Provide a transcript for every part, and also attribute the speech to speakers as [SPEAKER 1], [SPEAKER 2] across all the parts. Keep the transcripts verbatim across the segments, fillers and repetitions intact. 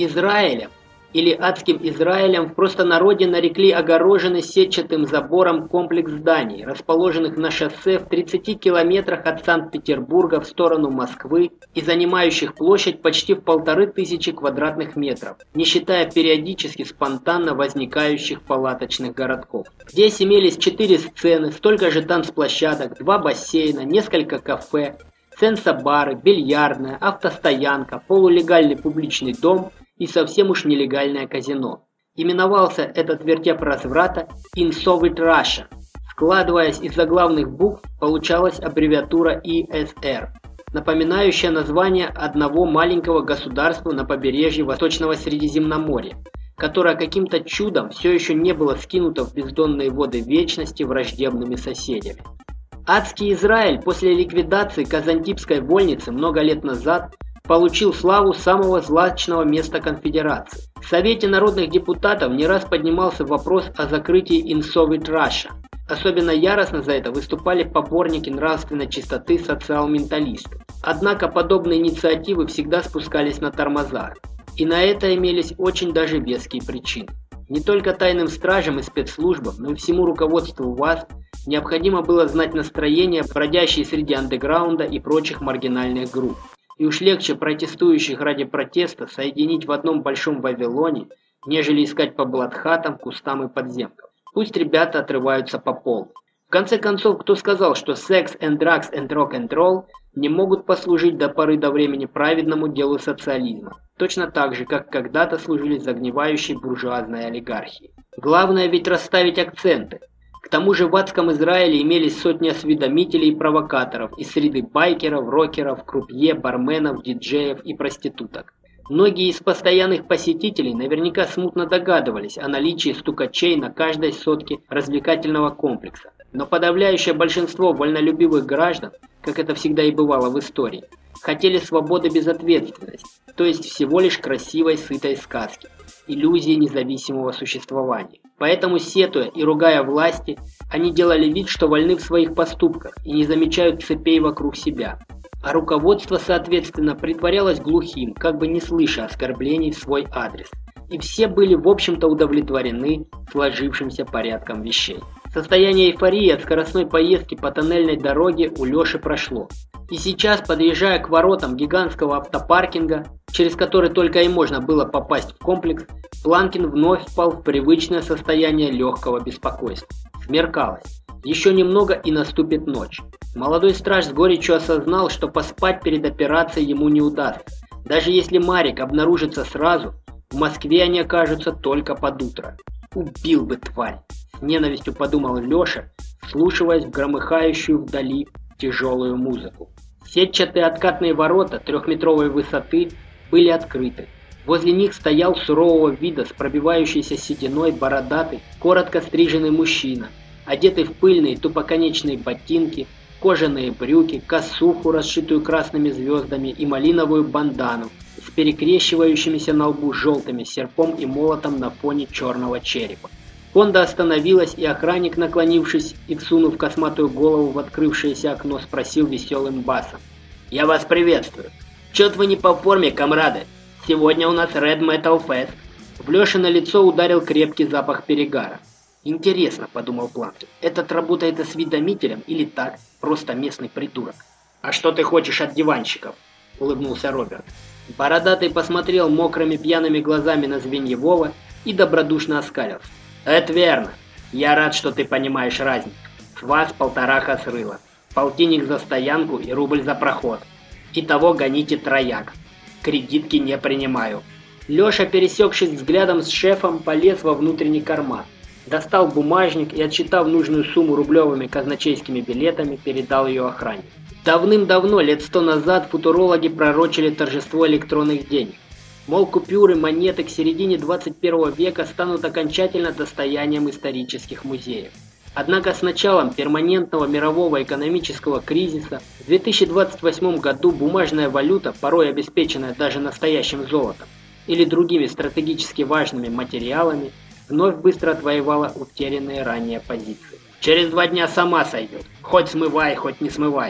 [SPEAKER 1] Израилем, или адским Израилем, в простонародье нарекли огороженный сетчатым забором комплекс зданий, расположенных на шоссе в тридцати километрах от Санкт-Петербурга в сторону Москвы и занимающих площадь почти в полторы тысячи квадратных метров, не считая периодически спонтанно возникающих палаточных городков. Здесь имелись четыре сцены, столько же танцплощадок, два бассейна, несколько кафе, сенса-бары, бильярдная, автостоянка, полулегальный публичный дом и совсем уж нелегальное казино. Именовался этот вертеп разврата Insolvent Russia. Складываясь из заглавных букв, получалась аббревиатура И Эс Эр, напоминающая название одного маленького государства на побережье Восточного Средиземноморья, которое каким-то чудом все еще не было скинуто в бездонные воды вечности враждебными соседями. Адский Израиль после ликвидации Казантипской вольницы много лет назад получил славу самого злачного места конфедерации. В Совете народных депутатов не раз поднимался вопрос о закрытии Insolvent Russia. Особенно яростно за это выступали поборники нравственной чистоты социал-менталисты. Однако подобные инициативы всегда спускались на тормоза. И на это имелись очень даже веские причины. Не только тайным стражам и спецслужбам, но и всему руководству ВАС необходимо было знать настроения, бродящие среди андеграунда и прочих маргинальных групп. И уж легче протестующих ради протеста соединить в одном большом Вавилоне, нежели искать по блатхатам, кустам и подземкам. Пусть ребята отрываются по полной. В конце концов, кто сказал, что секс and drugs and rock and roll не могут послужить до поры до времени праведному делу социализма, точно так же, как когда-то служили загнивающей буржуазной олигархии. Главное ведь расставить акценты. К тому же в адском Израиле имелись сотни осведомителей и провокаторов из среды байкеров, рокеров, крупье, барменов, диджеев и проституток. Многие из постоянных посетителей наверняка смутно догадывались о наличии стукачей на каждой сотке развлекательного комплекса. Но подавляющее большинство вольнолюбивых граждан, как это всегда и бывало в истории, хотели свободы без ответственности, то есть всего лишь красивой, сытой сказки, иллюзии независимого существования. Поэтому, сетуя и ругая власти, они делали вид, что вольны в своих поступках и не замечают цепей вокруг себя. А руководство, соответственно, притворялось глухим, как бы не слыша оскорблений в свой адрес. И все были, в общем-то, удовлетворены сложившимся порядком вещей. Состояние эйфории от скоростной поездки по тоннельной дороге у Лёши прошло. И сейчас, подъезжая к воротам гигантского автопаркинга, через который только и можно было попасть в комплекс, Планкин вновь впал в привычное состояние легкого беспокойства. Смеркалось. Еще немного и наступит ночь. Молодой страж с горечью осознал, что поспать перед операцией ему не удастся. Даже если Марик обнаружится сразу, в Москве они окажутся только под утро. «Убил бы, тварь!» — с ненавистью подумал Леша, вслушиваясь в громыхающую вдали тяжелую музыку. Сетчатые откатные ворота трехметровой высоты были открыты. Возле них стоял сурового вида с пробивающейся сединой бородатый, коротко стриженный мужчина, одетый в пыльные тупоконечные ботинки, кожаные брюки, косуху, расшитую красными звездами, и малиновую бандану с перекрещивающимися на лбу желтыми серпом и молотом на фоне черного черепа. Хонда остановилась, и охранник, наклонившись и всунув косматую голову в открывшееся окно, спросил веселым басом: «Я вас приветствую. Чё-то вы не по форме, комрады. Сегодня у нас Red Metal Fest». В Лёшино лицо ударил крепкий запах перегара. «Интересно», — подумал Планкин, — «этот работает осведомителем или так, просто местный придурок?» «А что ты хочешь от диванщиков?» — улыбнулся Роберт. Бородатый посмотрел мокрыми пьяными глазами на Звеньевого и добродушно оскалился. «Это верно. Я рад, что ты понимаешь разницу. С вас полтораха срыла. Полтинник за стоянку и рубль за проход. Итого гоните трояк. Кредитки не принимаю». Леша, пересекшись взглядом с шефом, полез во внутренний карман. Достал бумажник и, отсчитав нужную сумму рублевыми казначейскими билетами, передал ее охране. Давным-давно, лет сто назад, футурологи пророчили торжество электронных денег. Мол, купюры, монеты к середине двадцать первого века станут окончательно достоянием исторических музеев. Однако с началом перманентного мирового экономического кризиса в две тысячи двадцать восьмом году бумажная валюта, порой обеспеченная даже настоящим золотом или другими стратегически важными материалами, вновь быстро отвоевала утерянные ранее позиции. «Через два дня сама сойдет. Хоть смывай, хоть не смывай»,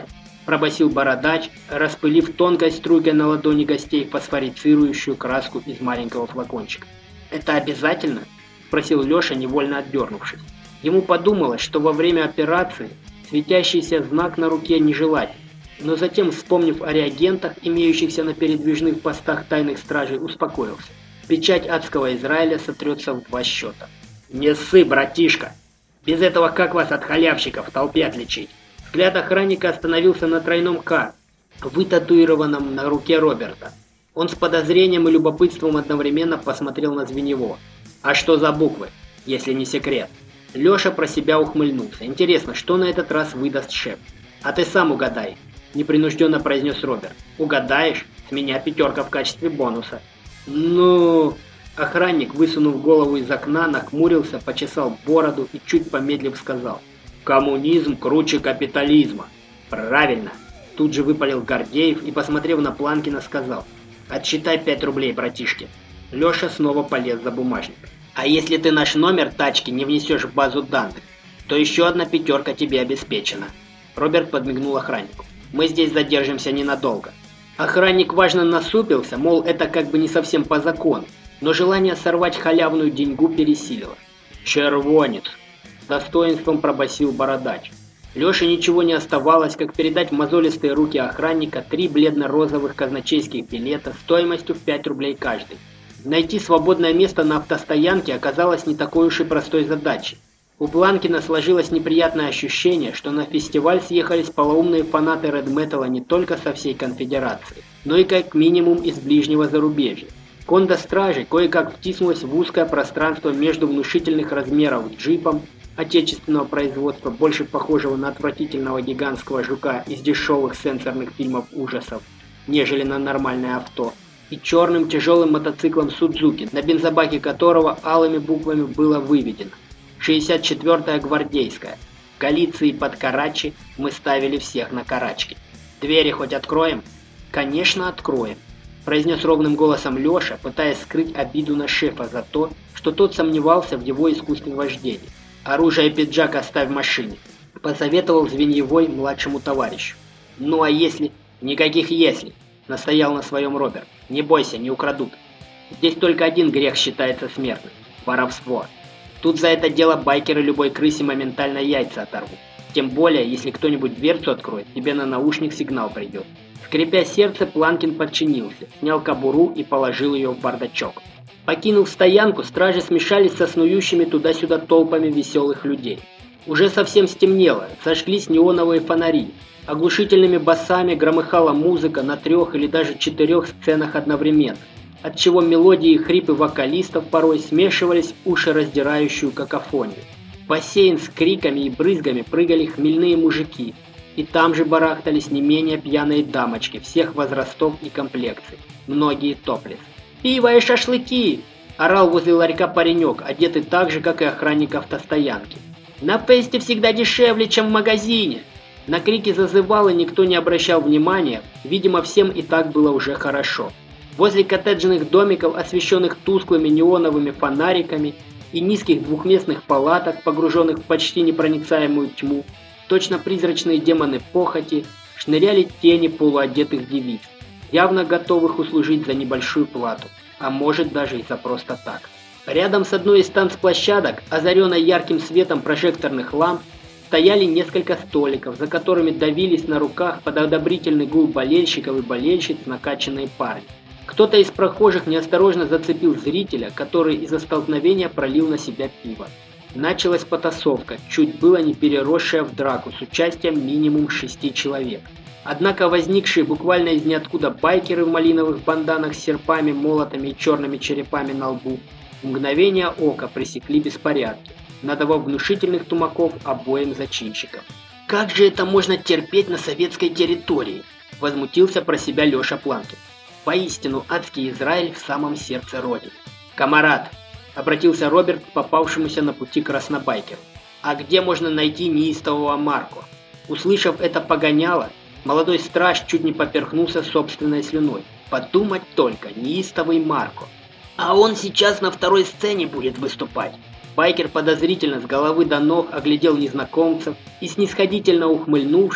[SPEAKER 1] пробасил бородач, распылив тонкой струйкой на ладони гостей фосфорицирующую краску из маленького флакончика. «Это обязательно?» – спросил Леша, невольно отдернувшись. Ему подумалось, что во время операции светящийся знак на руке нежелателен, но затем, вспомнив о реагентах, имеющихся на передвижных постах тайных стражей, успокоился. Печать адского Израиля сотрется в два счета. «Не ссы, братишка! Без этого как вас от халявщиков в толпе отличить?» Взгляд охранника остановился на тройном «К», вытатуированном на руке Роберта. Он с подозрением и любопытством одновременно посмотрел на Звеньевого. «А что за буквы, если не секрет?» Леша про себя ухмыльнулся. «Интересно, что на этот раз выдаст шеф?» «А ты сам угадай», – непринужденно произнес Роберт. «Угадаешь? С меня пятерка в качестве бонуса». «Ну...» Охранник, высунув голову из окна, нахмурился, почесал бороду и, чуть помедлив, сказал: «Коммунизм круче капитализма». «Правильно!» Тут же выпалил Гордеев и, посмотрев на Планкина, сказал: «Отсчитай пять рублей, братишки». Леша снова полез за бумажник. «А если ты наш номер тачки не внесешь в базу данных, то еще одна пятерка тебе обеспечена». Роберт подмигнул охраннику. «Мы здесь задержимся ненадолго». Охранник важно насупился, мол, это как бы не совсем по закону, но желание сорвать халявную деньгу пересилило. «Червонец!» – с достоинством пробасил бородач. Леше ничего не оставалось, как передать в мозолистые руки охранника три бледно-розовых казначейских билета стоимостью в пять рублей каждый. Найти свободное место на автостоянке оказалось не такой уж и простой задачей. У Планкина сложилось неприятное ощущение, что на фестиваль съехались полоумные фанаты рэд-металла не только со всей конфедерации, но и как минимум из ближнего зарубежья. Кондо стражей кое-как втиснулась в узкое пространство между внушительных размеров джипом отечественного производства, больше похожего на отвратительного гигантского жука из дешевых сенсорных фильмов ужасов, нежели на нормальное авто, и черным тяжелым мотоциклом Судзуки, на бензобаке которого алыми буквами было выведено: шестьдесят четвёртая гвардейская. В Галиции под Карачи мы ставили всех на карачки. Двери хоть откроем? Конечно, откроем, произнес ровным голосом Леша, пытаясь скрыть обиду на шефа за то, что тот сомневался в его искусстве вождения. «Оружие и пиджак оставь в машине», – посоветовал Звеньевой младшему товарищу. «Ну а если...» «Никаких «если», – настоял на своем Роберт. «Не бойся, не украдут. Здесь только один грех считается смертным – воровство. Тут за это дело байкеры любой крысе моментально яйца оторвут. Тем более, если кто-нибудь дверцу откроет, тебе на наушник сигнал придет». Скрипя сердце, Планкин подчинился, снял кобуру и положил ее в бардачок. Покинув стоянку, стражи смешались со снующими туда-сюда толпами веселых людей. Уже совсем стемнело, зажглись неоновые фонари. Оглушительными басами громыхала музыка на трех или даже четырех сценах одновременно, отчего мелодии и хрипы вокалистов порой смешивались в ушераздирающую какофонию. В бассейн с криками и брызгами прыгали хмельные мужики, и там же барахтались не менее пьяные дамочки всех возрастов и комплекций, многие топлес. «Пиво и шашлыки!» – орал возле ларька паренек, одетый так же, как и охранник автостоянки. «На фесте всегда дешевле, чем в магазине!» На крики зазывалы никто не обращал внимания, видимо, всем и так было уже хорошо. Возле коттеджных домиков, освещенных тусклыми неоновыми фонариками, и низких двухместных палаток, погруженных в почти непроницаемую тьму, точно призрачные демоны похоти, шныряли тени полуодетых девиц, явно готовых услужить за небольшую плату, а может даже и за просто так. Рядом с одной из танцплощадок, озаренной ярким светом прожекторных ламп, стояли несколько столиков, за которыми давились на руках под одобрительный гул болельщиков и болельщиц накачанные парни. Кто-то из прохожих неосторожно зацепил зрителя, который из-за столкновения пролил на себя пиво. Началась потасовка, чуть было не переросшая в драку с участием минимум шести человек. Однако возникшие буквально из ниоткуда байкеры в малиновых банданах с серпами, молотами и черными черепами на лбу в мгновение ока пресекли беспорядки, надавав внушительных тумаков обоим зачинщикам. «Как же это можно терпеть на советской территории?» – возмутился про себя Леша Планкин. Поистину адский Израиль в самом сердце Родины. «Камарад!» – обратился Роберт к попавшемуся на пути краснобайкеру. «А где можно найти неистового Марко?» Услышав это погоняло, молодой страж чуть не поперхнулся собственной слюной. Подумать только, неистовый Марко. «А он сейчас на второй сцене будет выступать!» Байкер подозрительно с головы до ног оглядел незнакомцев и, снисходительно ухмыльнувшись,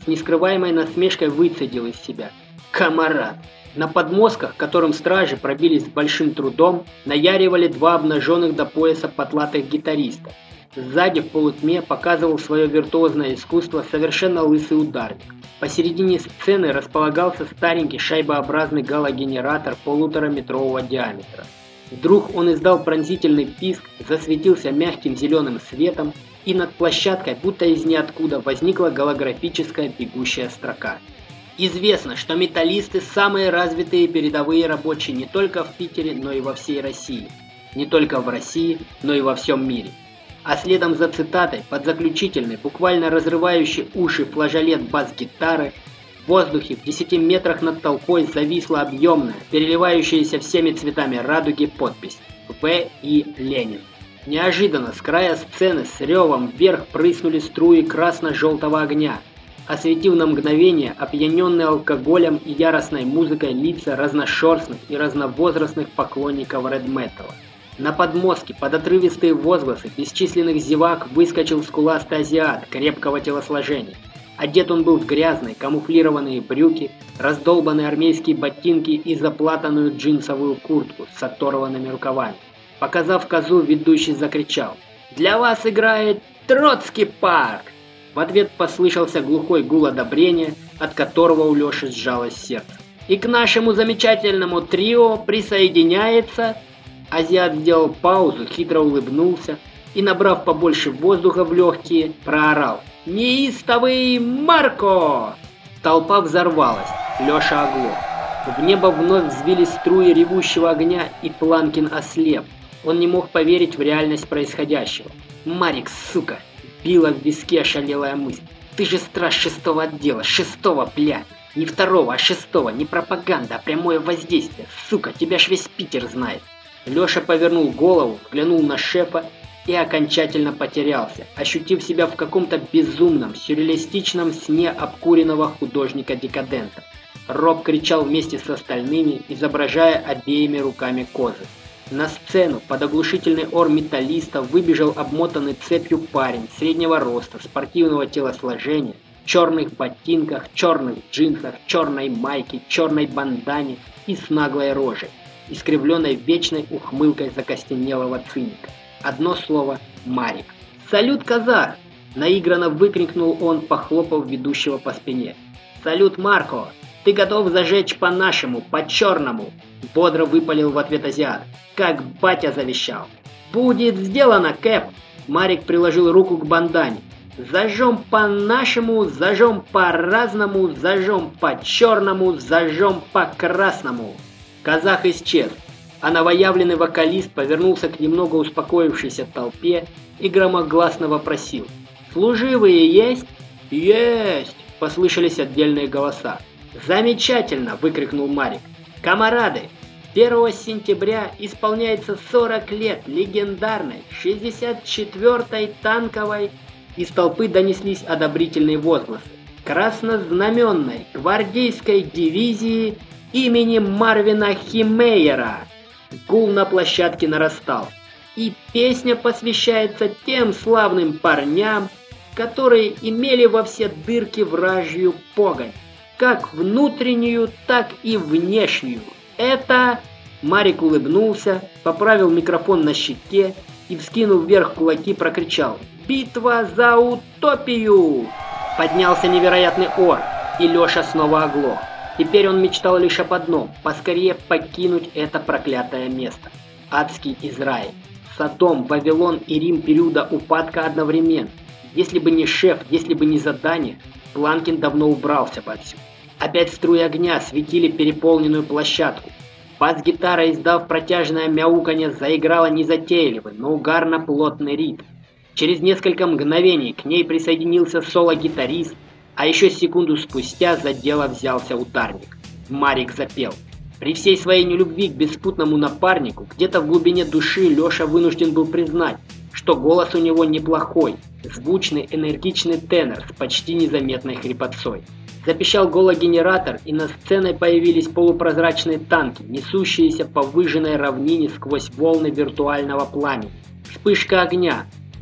[SPEAKER 1] с нескрываемой насмешкой выцедил из себя: «Камарад!». На подмостках, к которым стражи пробились с большим трудом, наяривали два обнаженных до пояса потлатых гитариста. Сзади в полутьме показывал свое виртуозное искусство совершенно лысый ударник. Посередине сцены располагался старенький шайбообразный галогенератор полутораметрового диаметра. Вдруг он издал пронзительный писк, засветился мягким зеленым светом, и над площадкой, будто из ниоткуда, возникла голографическая бегущая строка. Известно, что металлисты – самые развитые передовые рабочие не только в Питере, но и во всей России. Не только в России, но и во всем мире. А следом за цитатой, под заключительный, буквально разрывающий уши флажолет бас-гитары, в воздухе в десяти метрах над толпой зависла объемная, переливающаяся всеми цветами радуги подпись «В. И. Ленин». Неожиданно с края сцены с ревом вверх прыснули струи красно-желтого огня, осветив на мгновение опьяненные алкоголем и яростной музыкой лица разношерстных и разновозрастных поклонников рэд-металла. На подмостке под отрывистые возгласы бесчисленных зевак выскочил скуластый азиат крепкого телосложения. Одет он был в грязные камуфлированные брюки, раздолбанные армейские ботинки и заплатанную джинсовую куртку с оторванными рукавами. Показав козу, ведущий закричал: «Для вас играет Троцкий парк!». В ответ послышался глухой гул одобрения, от которого у Лёши сжалось сердце. «И к нашему замечательному трио присоединяется...» Азиат сделал паузу, хитро улыбнулся и, набрав побольше воздуха в легкие, проорал: «Неистовый Марко!». Толпа взорвалась, Лёша оглох. В небо вновь взвились струи ревущего огня, и Планкин ослеп. Он не мог поверить в реальность происходящего. «Марик, сука!» — била в виске ошалелая мысль. «Ты же страж шестого отдела, шестого, блядь! Не второго, а шестого, не пропаганда, а прямое воздействие. Сука, тебя ж весь Питер знает!» Лёша повернул голову, взглянул на шефа и окончательно потерялся, ощутив себя в каком-то безумном, сюрреалистичном сне обкуренного художника-декадента. Роб кричал вместе с остальными, изображая обеими руками козы. На сцену под оглушительный ор металлиста выбежал обмотанный цепью парень среднего роста, спортивного телосложения, в черных ботинках, черных джинсах, черной майке, черной бандане и с наглой рожей, искривленной вечной ухмылкой закостенелого циника. Одно слово — Марик. «Салют, казах!» — наигранно выкрикнул он, похлопав ведущего по спине. «Салют, Марко! Ты готов зажечь по-нашему, по-черному!» — бодро выпалил в ответ азиат. «Как батя завещал!» «Будет сделано, Кэп!» — Марик приложил руку к бандане. «Зажжем по-нашему, зажжем по-разному, зажжем по-черному, зажжем по-красному!» Казах исчез, а новоявленный вокалист повернулся к немного успокоившейся толпе и громогласно вопросил: «Служивые есть?» «Есть!» — послышались отдельные голоса. «Замечательно!» — выкрикнул Марик. «Камарады, первого сентября исполняется сорок лет легендарной шестьдесят четвёртой танковой...» Из толпы донеслись одобрительные возгласы. «Краснознаменной гвардейской дивизии имени Марвина Химмейера». Гул на площадке нарастал. «И песня посвящается тем славным парням, которые имели во все дырки вражью погонь, как внутреннюю, так и внешнюю. Это...» Марик улыбнулся, поправил микрофон на щеке и, вскинув вверх кулаки, прокричал: «Битва за утопию!». Поднялся невероятный ор, и Лёша снова оглох. Теперь он мечтал лишь об одном – поскорее покинуть это проклятое место. Адский Израиль. Содом, Вавилон и Рим периода упадка одновременно. Если бы не шеф, если бы не задание, Планкин давно убрался бы отсюда. Опять струи огня светили переполненную площадку. Бас-гитара, издав протяжное мяуканье, заиграла незатейливый, но угарно-плотный ритм. Через несколько мгновений к ней присоединился соло-гитарист, а еще секунду спустя за дело взялся ударник. Марик запел. При всей своей нелюбви к беспутному напарнику, где-то в глубине души Лёша вынужден был признать, что голос у него неплохой, звучный, энергичный тенор с почти незаметной хрипотцой. Запищал гологенератор, и на сцене появились полупрозрачные танки, несущиеся по выжженной равнине сквозь волны виртуального пламени. Вспышка огня,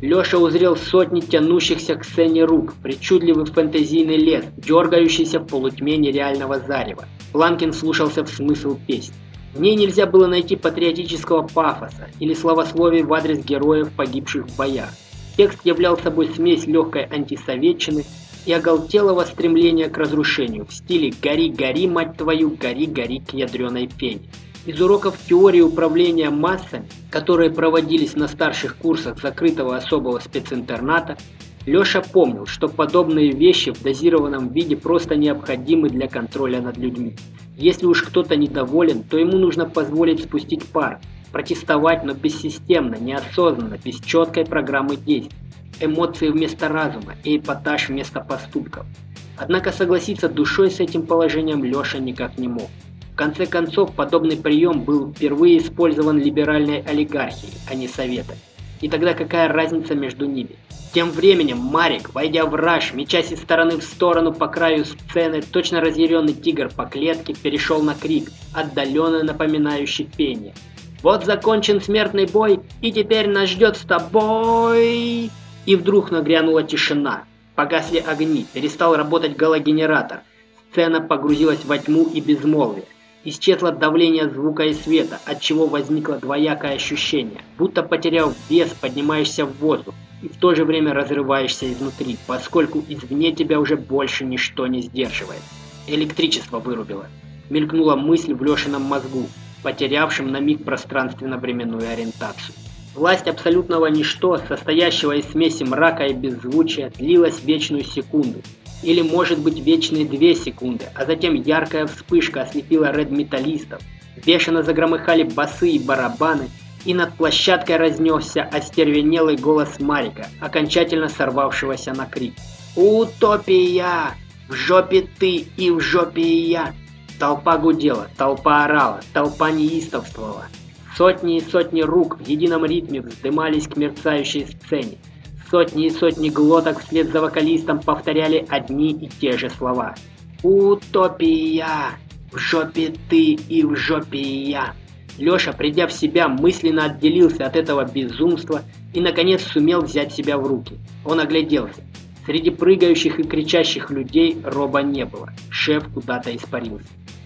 [SPEAKER 1] Леша узрел сотни тянущихся к сцене рук, причудливый фэнтезийный лес, дергающийся в полутьме нереального зарева. Планкин слушался в смысл песни. В ней нельзя было найти патриотического пафоса или словословий в адрес героев, погибших в боях. Текст являл собой смесь легкой антисоветчины и оголтелого стремления к разрушению в стиле «Гори, гори, мать твою, гори, гори к ядреной пене». Из уроков теории управления массами, которые проводились на старших курсах закрытого особого специнтерната, Леша помнил, что подобные вещи в дозированном виде просто необходимы для контроля над людьми. Если уж кто-то недоволен, то ему нужно позволить спустить пар, протестовать, но бессистемно, неосознанно, без четкой программы действий. Эмоции вместо разума и эпатаж вместо поступков. Однако согласиться душой с этим положением Леша никак не мог. В конце концов, подобный прием был впервые использован либеральной олигархией, а не советом. И тогда какая разница между ними? Тем временем Марик, войдя в раж, мечась из стороны в сторону по краю сцены, точно разъяренный тигр по клетке, перешел на крик, отдаленно напоминающий пение. «Вот закончен смертный бой, и теперь нас ждет с тобой!» И вдруг нагрянула тишина. Погасли огни, перестал работать галогенератор. Сцена погрузилась во тьму и безмолвие. Исчезло давление звука и света, отчего возникло двоякое ощущение, будто потеряв вес, поднимаешься в воздух и в то же время разрываешься изнутри, поскольку извне тебя уже больше ничто не сдерживает. Электричество вырубило. Мелькнула мысль в Лешином мозгу, потерявшем на миг пространственно-временную ориентацию. Власть абсолютного ничто, состоящего из смеси мрака и беззвучия, длилась вечную секунду. Или, может быть, вечные две секунды, а затем яркая вспышка ослепила редметаллистов. Бешено загромыхали басы и барабаны, и над площадкой разнесся остервенелый голос Марика, окончательно сорвавшегося на крик. «Утопия! В жопе ты и в жопе и я!» Толпа гудела, толпа орала, толпа неистовствовала. Сотни и сотни рук в едином ритме вздымались к мерцающей сцене. Сотни и сотни глоток вслед за вокалистом повторяли одни и те же слова. «Утопия! В жопе ты и в жопе и я!» Леша, придя в себя, мысленно отделился от этого безумства и, наконец, сумел взять себя в руки. Он огляделся. Среди прыгающих и кричащих людей Роба не было. Шеф куда-то испарился.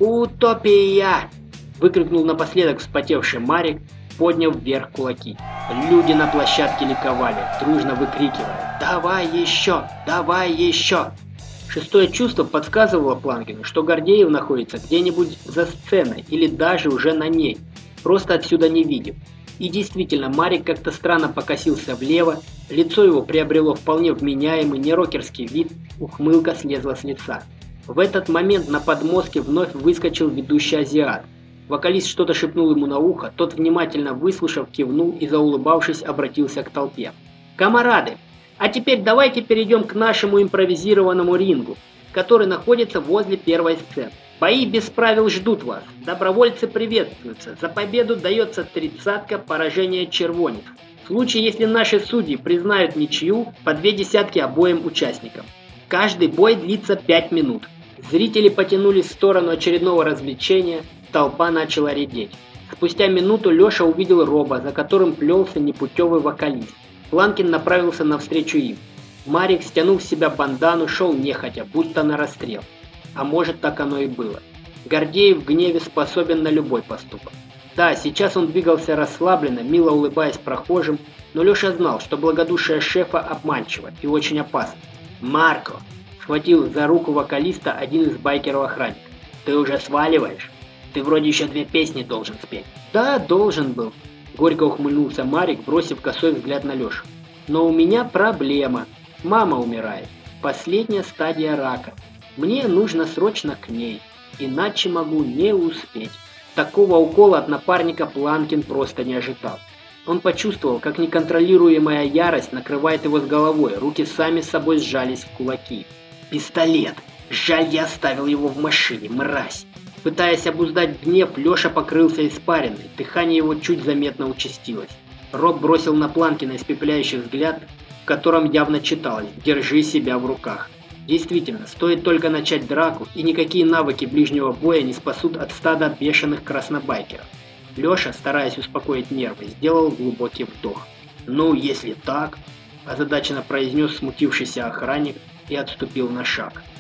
[SPEAKER 1] «Утопия!» — выкрикнул напоследок вспотевший Марик, подняв вверх кулаки. Люди на площадке ликовали, дружно выкрикивая: «Давай еще! Давай еще!» Шестое чувство подсказывало Планкину, что Гордеев находится где-нибудь за сценой или даже уже на ней, просто отсюда не видим. И действительно, Марик как-то странно покосился влево, лицо его приобрело вполне вменяемый нерокерский вид, ухмылка слезла с лица. В этот момент на подмостке вновь выскочил ведущий азиат. Вокалист что-то шепнул ему на ухо, тот, внимательно выслушав, кивнул и, заулыбавшись, обратился к толпе. «Камарады, а теперь давайте перейдем к нашему импровизированному рингу, который находится возле первой сцены. Бои без правил ждут вас, добровольцы приветствуются, за победу дается тридцатка, поражение червонец. В случае, если наши судьи признают ничью, по две десятки обоим участникам. Каждый бой длится пять минут». Зрители потянулись в сторону очередного развлечения, толпа начала редеть. Спустя минуту Леша увидел Роба, за которым плелся непутевый вокалист. Планкин направился навстречу им. Марик, стянув с себя бандану, шел нехотя, будто на расстрел. А может, так оно и было. Гордеев в гневе способен на любой поступок. Да, сейчас он двигался расслабленно, мило улыбаясь прохожим, но Леша знал, что благодушие шефа обманчиво и очень опасно. «Марко!» — схватил за руку вокалиста один из байкеров-охранников. «Ты уже сваливаешь? Ты вроде еще две песни должен спеть». «Да, должен был», — горько ухмыльнулся Марик, бросив косой взгляд на Лешу. «Но у меня проблема. Мама умирает. Последняя стадия рака. Мне нужно срочно к ней, иначе могу не успеть». Такого укола от напарника Планкин просто не ожидал. Он почувствовал, как неконтролируемая ярость накрывает его с головой, руки сами собой сжались в кулаки. «Пистолет! Жаль, я оставил его в машине, мразь!» Пытаясь обуздать гнев, Леша покрылся испариной, дыхание его чуть заметно участилось. Роб бросил на Планкина испепеляющий взгляд, в котором явно читалось: «Держи себя в руках». Действительно, стоит только начать драку, и никакие навыки ближнего боя не спасут от стада бешеных краснобайкеров. Леша, стараясь успокоить нервы, сделал глубокий вдох. «Ну, если так...» озадаченно произнес смутившийся охранник и отступил на шаг.